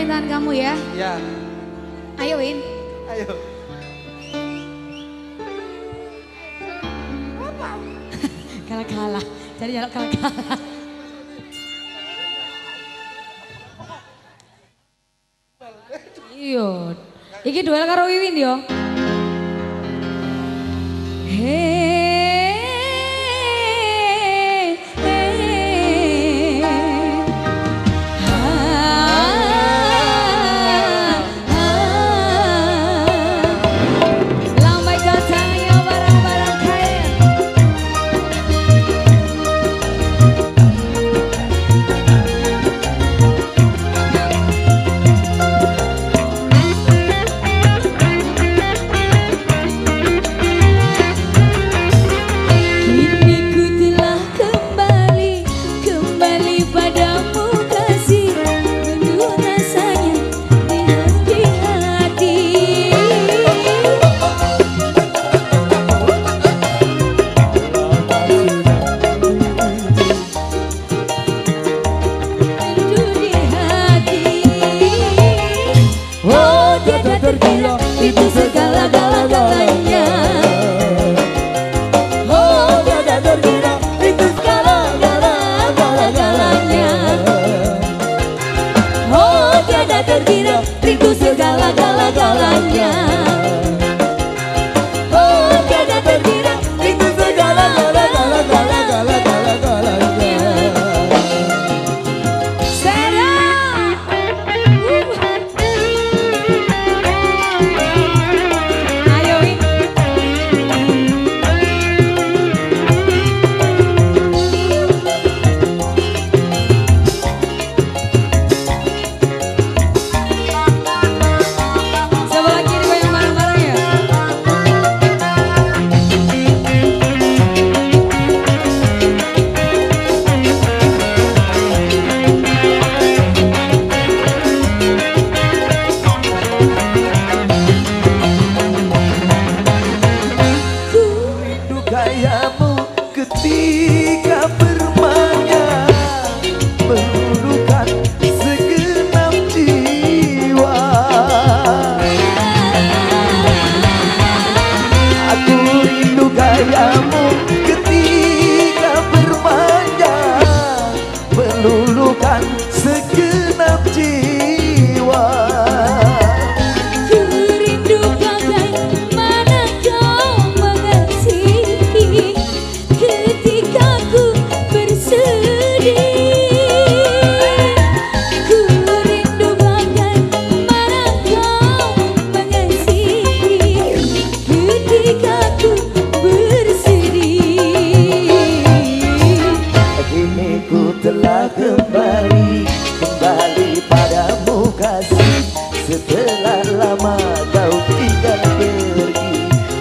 permintaan kamu ya. Ya. Ayo Win. Ayo. Kalah-kalah. Jadi jaluk kalah-kalah. Iya. Iki duel karo Wiwin yo. Itu segala-galanya. Oh, dia tak terkira itu segala-galanya. Oh, dia tak terkira itu segala-galanya. Oh, dia tak terkira itu segala-galanya. Ketika bermainnya meluluhkan segenap jiwa. Aku rindu gayamu ketika bermainnya meluluhkan segenap jiwa. Telah kembali padamu kasih, setelah lama kau tinggal pergi.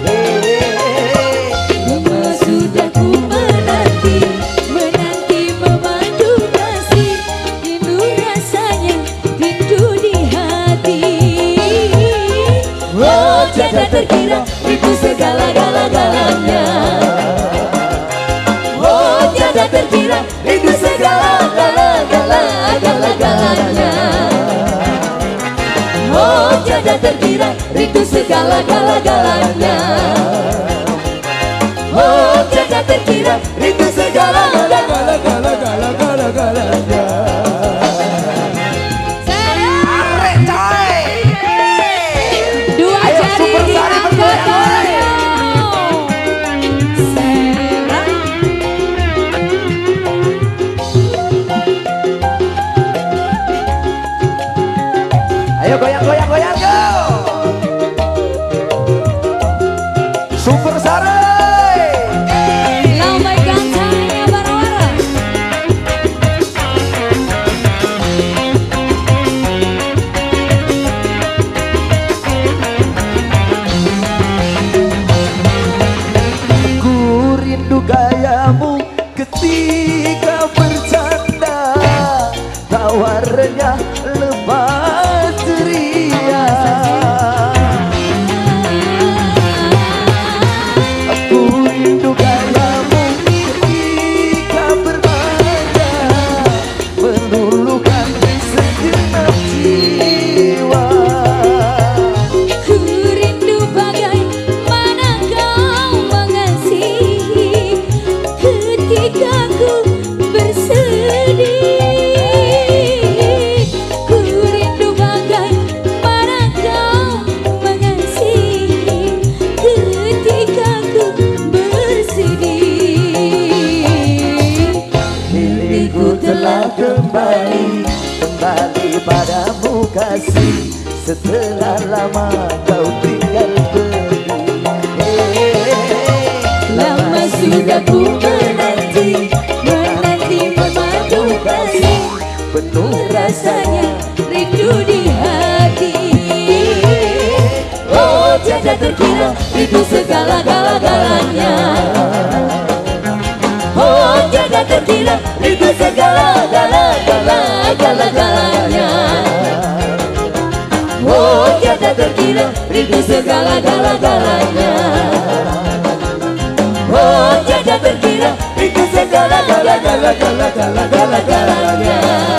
Lama sudah ku menanti memandu kasih, rindu rasanya, rindu di hati. Oh, tiada terkira itu segala-galanya. Oh, tiada terkira itu segala-galanya. Oh, tiada terkira rindu segala-galanya. Oh, tiada terkira rindu segala-galanya. Dua jari diangkat. Ayo goyang-goyang go. Super Sare. Lambaikan tangannya bara-bara. Ku rindu gayamu ketika bercanda, tawarnya lepas ceria. kasih, setelah lama kau tinggal pergi. Lama sudah ku menanti memadu kasih, penuh rasanya rindu di hati. Oh tiada terkira rindu segala-galanya. Oh tiada terkira rindu segala-galanya. Oh tiada terkira rindu segala-galanya. Oh tiada terkira rindu segala-galanya.